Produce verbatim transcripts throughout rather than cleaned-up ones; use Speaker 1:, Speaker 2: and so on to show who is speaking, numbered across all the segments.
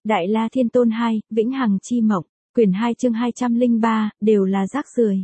Speaker 1: Đại La Thiên Tôn hai, Vĩnh Hằng Chi Mộng, quyển hai chương hai trăm lẻ ba, đều là rác rưởi.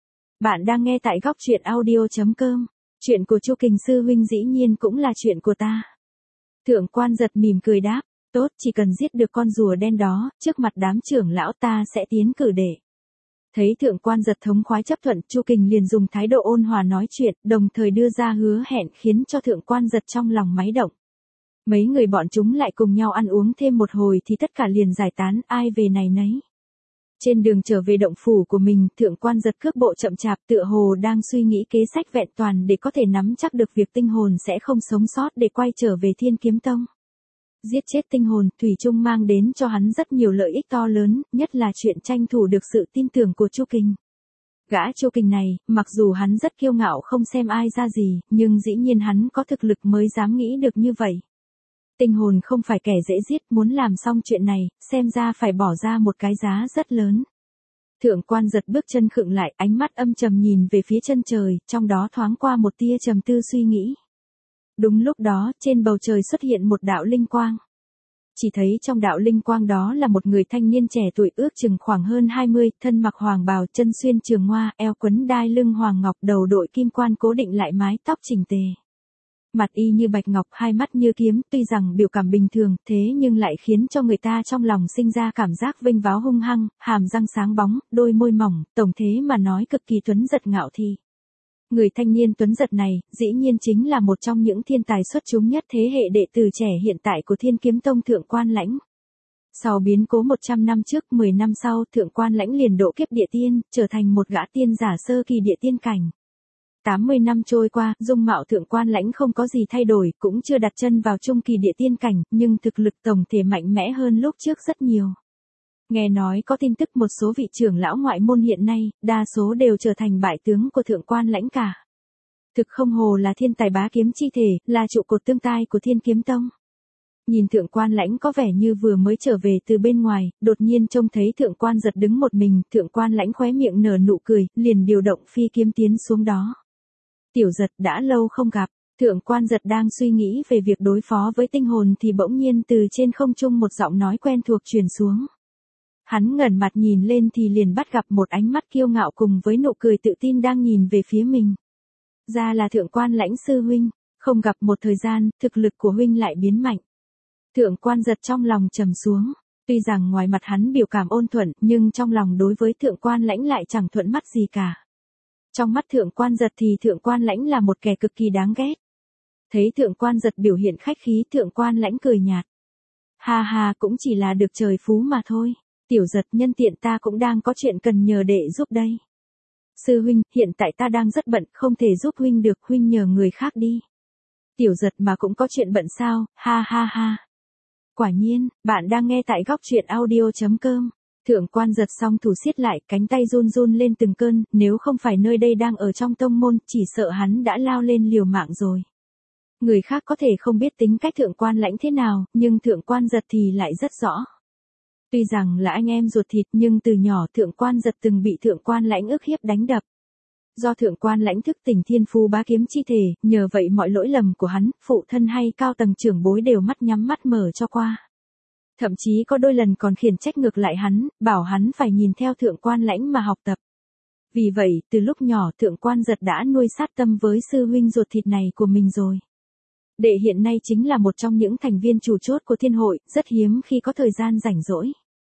Speaker 1: Bạn đang nghe tại góc truyện audio.com. Chuyện của Chu Kình sư huynh dĩ nhiên cũng là chuyện của ta. Thượng quan giật mỉm cười đáp, tốt, chỉ cần giết được con rùa đen đó, trước mặt đám trưởng lão ta sẽ tiến cử để. Thấy thượng quan giật thống khoái chấp thuận, Chu Kình liền dùng thái độ ôn hòa nói chuyện, đồng thời đưa ra hứa hẹn khiến cho thượng quan giật trong lòng máy động. Mấy người bọn chúng lại cùng nhau ăn uống thêm một hồi thì tất cả liền giải tán, ai về này nấy. Trên đường trở về động phủ của mình, thượng quan giật cước bộ chậm chạp, tựa hồ đang suy nghĩ kế sách vẹn toàn để có thể nắm chắc được việc tinh hồn sẽ không sống sót để quay trở về Thiên Kiếm Tông. Giết chết tinh hồn, thủy chung mang đến cho hắn rất nhiều lợi ích to lớn, nhất là chuyện tranh thủ được sự tin tưởng của Chu Kình. Gã Chu Kình này, mặc dù hắn rất kiêu ngạo không xem ai ra gì, nhưng dĩ nhiên hắn có thực lực mới dám nghĩ được như vậy. Tinh hồn không phải kẻ dễ giết, muốn làm xong chuyện này, xem ra phải bỏ ra một cái giá rất lớn. Thượng quan giật bước chân khựng lại, ánh mắt âm trầm nhìn về phía chân trời, trong đó thoáng qua một tia trầm tư suy nghĩ. Đúng lúc đó, trên bầu trời xuất hiện một đạo linh quang. Chỉ thấy trong đạo linh quang đó là một người thanh niên trẻ tuổi ước chừng khoảng hơn hai mươi, thân mặc hoàng bào, chân xuyên trường hoa, eo quấn đai lưng hoàng ngọc, đầu đội kim quan cố định lại mái tóc chỉnh tề. Mặt y như bạch ngọc, hai mắt như kiếm, tuy rằng biểu cảm bình thường, thế nhưng lại khiến cho người ta trong lòng sinh ra cảm giác vênh váo hung hăng, hàm răng sáng bóng, đôi môi mỏng, tổng thế mà nói cực kỳ tuấn giật ngạo thị. Người thanh niên tuấn giật này, dĩ nhiên chính là một trong những thiên tài xuất chúng nhất thế hệ đệ tử trẻ hiện tại của Thiên Kiếm Tông Thượng Quan Lãnh. Sau biến cố một trăm năm trước, mười năm sau, Thượng Quan Lãnh liền độ kiếp địa tiên, trở thành một gã tiên giả sơ kỳ địa tiên cảnh. tám mươi năm trôi qua, dung mạo Thượng Quan Lãnh không có gì thay đổi, cũng chưa đặt chân vào trung kỳ địa tiên cảnh, nhưng thực lực tổng thể mạnh mẽ hơn lúc trước rất nhiều. Nghe nói có tin tức một số vị trưởng lão ngoại môn hiện nay, đa số đều trở thành bại tướng của Thượng Quan Lãnh cả. Thực không hồ là thiên tài bá kiếm chi thể, là trụ cột tương tai của Thiên Kiếm Tông. Nhìn Thượng Quan Lãnh có vẻ như vừa mới trở về từ bên ngoài, đột nhiên trông thấy Thượng Quan giật đứng một mình, Thượng Quan Lãnh khóe miệng nở nụ cười, liền điều động phi kiếm tiến xuống đó. Tiểu giật, đã lâu không gặp. Thượng quan giật đang suy nghĩ về việc đối phó với tinh hồn thì bỗng nhiên từ trên không trung một giọng nói quen thuộc truyền xuống. Hắn ngẩng mặt nhìn lên thì liền bắt gặp một ánh mắt kiêu ngạo cùng với nụ cười tự tin đang nhìn về phía mình. Ra là Thượng Quan Lãnh sư huynh, không gặp một thời gian, thực lực của huynh lại biến mạnh. Thượng quan giật trong lòng trầm xuống, tuy rằng ngoài mặt hắn biểu cảm ôn thuận, nhưng trong lòng đối với Thượng Quan Lãnh lại chẳng thuận mắt gì cả. Trong mắt Thượng Quan giật thì Thượng Quan Lãnh là một kẻ cực kỳ đáng ghét. Thấy Thượng Quan giật biểu hiện khách khí, Thượng Quan Lãnh cười nhạt. Ha ha, cũng chỉ là được trời phú mà thôi. Tiểu giật, nhân tiện ta cũng đang có chuyện cần nhờ đệ giúp đây. Sư huynh, hiện tại ta đang rất bận, không thể giúp huynh được, huynh nhờ người khác đi. Tiểu giật mà cũng có chuyện bận sao, ha ha ha. Quả nhiên, bạn đang nghe tại góc truyện audio.com. Thượng quan giật xong thủ siết lại, cánh tay run run lên từng cơn, nếu không phải nơi đây đang ở trong tông môn, chỉ sợ hắn đã lao lên liều mạng rồi. Người khác có thể không biết tính cách Thượng Quan Lãnh thế nào, nhưng Thượng quan giật thì lại rất rõ. Tuy rằng là anh em ruột thịt, nhưng từ nhỏ Thượng Quan giật từng bị Thượng Quan Lãnh ức hiếp đánh đập. Do Thượng Quan Lãnh thức tỉnh thiên phú bá kiếm chi thể, nhờ vậy mọi lỗi lầm của hắn, phụ thân hay cao tầng trưởng bối đều mắt nhắm mắt mở cho qua. Thậm chí có đôi lần còn khiển trách ngược lại hắn, bảo hắn phải nhìn theo Thượng Quan Lãnh mà học tập. Vì vậy, từ lúc nhỏ Thượng Quan giật đã nuôi sát tâm với sư huynh ruột thịt này của mình rồi. Đệ hiện nay chính là một trong những thành viên chủ chốt của thiên hội, rất hiếm khi có thời gian rảnh rỗi.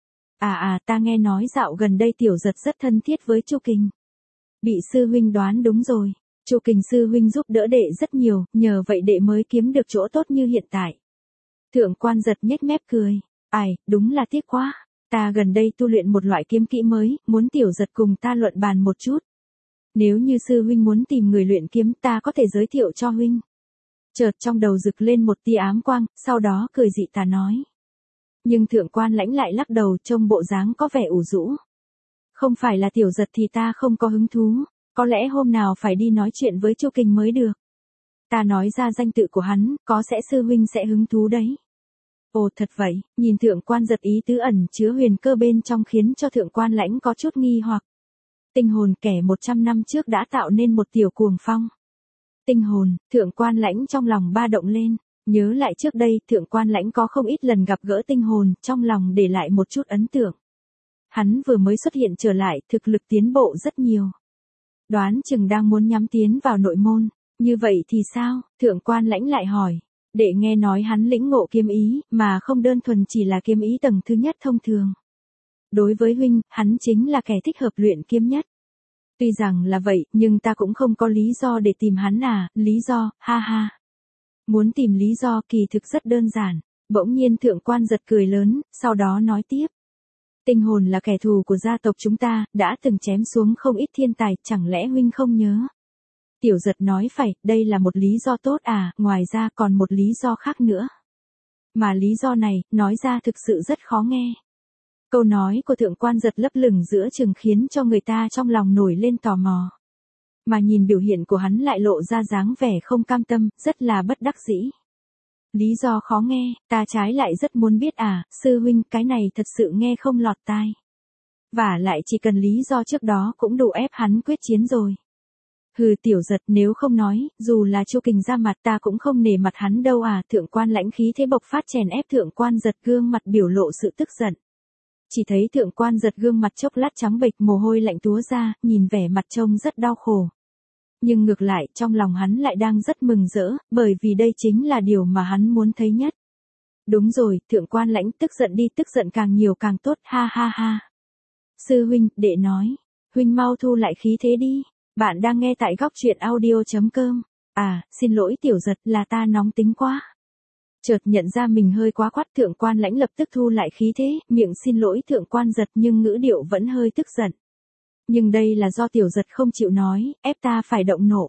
Speaker 1: À à, ta nghe nói dạo gần đây tiểu giật rất thân thiết với Chu Kình. Bị sư huynh đoán đúng rồi, Chu Kình sư huynh giúp đỡ đệ rất nhiều, nhờ vậy đệ mới kiếm được chỗ tốt như hiện tại. Thượng quan giật nhếch mép cười. Ai, đúng là tiếc quá, ta gần đây tu luyện một loại kiếm kỹ mới, muốn tiểu giật cùng ta luận bàn một chút. Nếu như sư huynh muốn tìm người luyện kiếm, ta có thể giới thiệu cho huynh. Chợt trong đầu rực lên một tia ám quang, sau đó cười dị tà nói. Nhưng Thượng Quan Lãnh lại lắc đầu, trông bộ dáng có vẻ ủ rũ. Không phải là tiểu giật thì ta không có hứng thú, có lẽ hôm nào phải đi nói chuyện với Chu Kình mới được. Ta nói ra danh tự của hắn, có sẽ sư huynh sẽ hứng thú đấy. Ồ thật vậy, nhìn Thượng Quan giật ý tứ ẩn chứa huyền cơ bên trong khiến cho Thượng Quan Lãnh có chút nghi hoặc. Tinh hồn kẻ một trăm năm trước đã tạo nên một tiểu cuồng phong. Tinh hồn, Thượng Quan Lãnh trong lòng ba động lên. Nhớ lại trước đây, thượng quan lãnh có không ít lần gặp gỡ tinh hồn, trong lòng để lại một chút ấn tượng. Hắn vừa mới xuất hiện trở lại, thực lực tiến bộ rất nhiều. Đoán chừng đang muốn nhắm tiến vào nội môn, như vậy thì sao? Thượng quan lãnh lại hỏi. Đệ nghe nói hắn lĩnh ngộ kiếm ý, mà không đơn thuần chỉ là kiếm ý tầng thứ nhất thông thường. Đối với huynh, hắn chính là kẻ thích hợp luyện kiếm nhất. Tuy rằng là vậy, nhưng ta cũng không có lý do để tìm hắn à, lý do, ha ha. Muốn tìm lý do kỳ thực rất đơn giản. Bỗng nhiên thượng quan giật cười lớn, sau đó nói tiếp. Tinh hồn là kẻ thù của gia tộc chúng ta, đã từng chém xuống không ít thiên tài, chẳng lẽ huynh không nhớ? Tiểu giật nói phải, đây là một lý do tốt à, ngoài ra còn một lý do khác nữa. Mà lý do này, nói ra thực sự rất khó nghe. Câu nói của thượng quan giật lấp lửng giữa chừng khiến cho người ta trong lòng nổi lên tò mò. Mà nhìn biểu hiện của hắn lại lộ ra dáng vẻ không cam tâm, rất là bất đắc dĩ. Lý do khó nghe, ta trái lại rất muốn biết à, sư huynh, cái này thật sự nghe không lọt tai. Và lại chỉ cần lý do trước đó cũng đủ ép hắn quyết chiến rồi. Hừ, tiểu giật, nếu không nói, dù là Chu Kình ra mặt ta cũng không nể mặt hắn đâu à, thượng quan lãnh khí thế bộc phát chèn ép thượng quan giật gương mặt biểu lộ sự tức giận. Chỉ thấy thượng quan giật gương mặt chốc lát trắng bệch, mồ hôi lạnh túa ra, nhìn vẻ mặt trông rất đau khổ. Nhưng ngược lại, trong lòng hắn lại đang rất mừng rỡ, bởi vì đây chính là điều mà hắn muốn thấy nhất. Đúng rồi, thượng quan lãnh, tức giận đi, tức giận càng nhiều càng tốt, ha ha ha. Sư huynh, đệ nói, huynh mau thu lại khí thế đi. Bạn đang nghe tại góc truyện audio chấm com. À, xin lỗi tiểu giật, là ta nóng tính quá. Chợt nhận ra mình hơi quá quắt, thượng quan lãnh lập tức thu lại khí thế, miệng xin lỗi thượng quan giật nhưng ngữ điệu vẫn hơi tức giận. Nhưng đây là do tiểu giật không chịu nói, ép ta phải động nộ.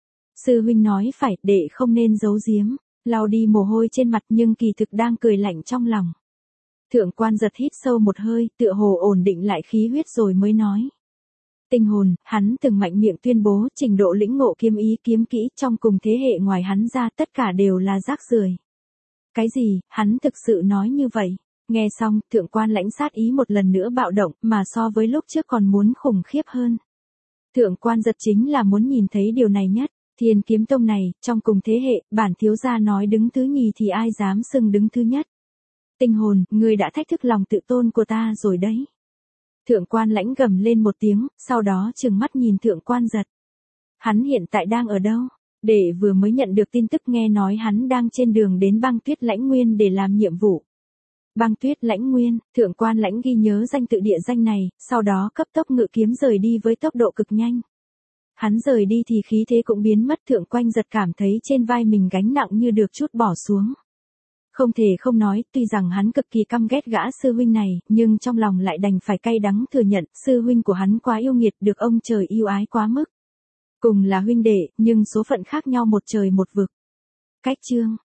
Speaker 1: Sư huynh nói phải, đệ không nên giấu giếm, lau đi mồ hôi trên mặt nhưng kỳ thực đang cười lạnh trong lòng. Thượng quan giật hít sâu một hơi, tựa hồ ổn định lại khí huyết rồi mới nói. Tinh hồn, hắn từng mạnh miệng tuyên bố trình độ lĩnh ngộ kiếm ý kiếm kỹ trong cùng thế hệ ngoài hắn ra tất cả đều là rác rưởi. Cái gì, hắn thực sự nói như vậy? Nghe xong, thượng quan lãnh sát ý một lần nữa bạo động, mà so với lúc trước còn muốn khủng khiếp hơn. Thượng quan giật chính là muốn nhìn thấy điều này nhất. Thiên kiếm tông này, trong cùng thế hệ, bản thiếu gia nói đứng thứ nhì thì ai dám xưng đứng thứ nhất. Tinh hồn, ngươi đã thách thức lòng tự tôn của ta rồi đấy. Thượng quan lãnh gầm lên một tiếng, sau đó trừng mắt nhìn thượng quan giật. Hắn hiện tại đang ở đâu? Đệ vừa mới nhận được tin tức nghe nói hắn đang trên đường đến băng tuyết lãnh nguyên để làm nhiệm vụ. Băng tuyết lãnh nguyên, thượng quan lãnh ghi nhớ danh tự địa danh này, sau đó cấp tốc ngự kiếm rời đi với tốc độ cực nhanh. Hắn rời đi thì khí thế cũng biến mất, thượng quan giật cảm thấy trên vai mình gánh nặng như được chút bỏ xuống. Không thể không nói, tuy rằng hắn cực kỳ căm ghét gã sư huynh này, nhưng trong lòng lại đành phải cay đắng thừa nhận, sư huynh của hắn quá yêu nghiệt, được ông trời yêu ái quá mức. Cùng là huynh đệ, nhưng số phận khác nhau một trời một vực. Cách chương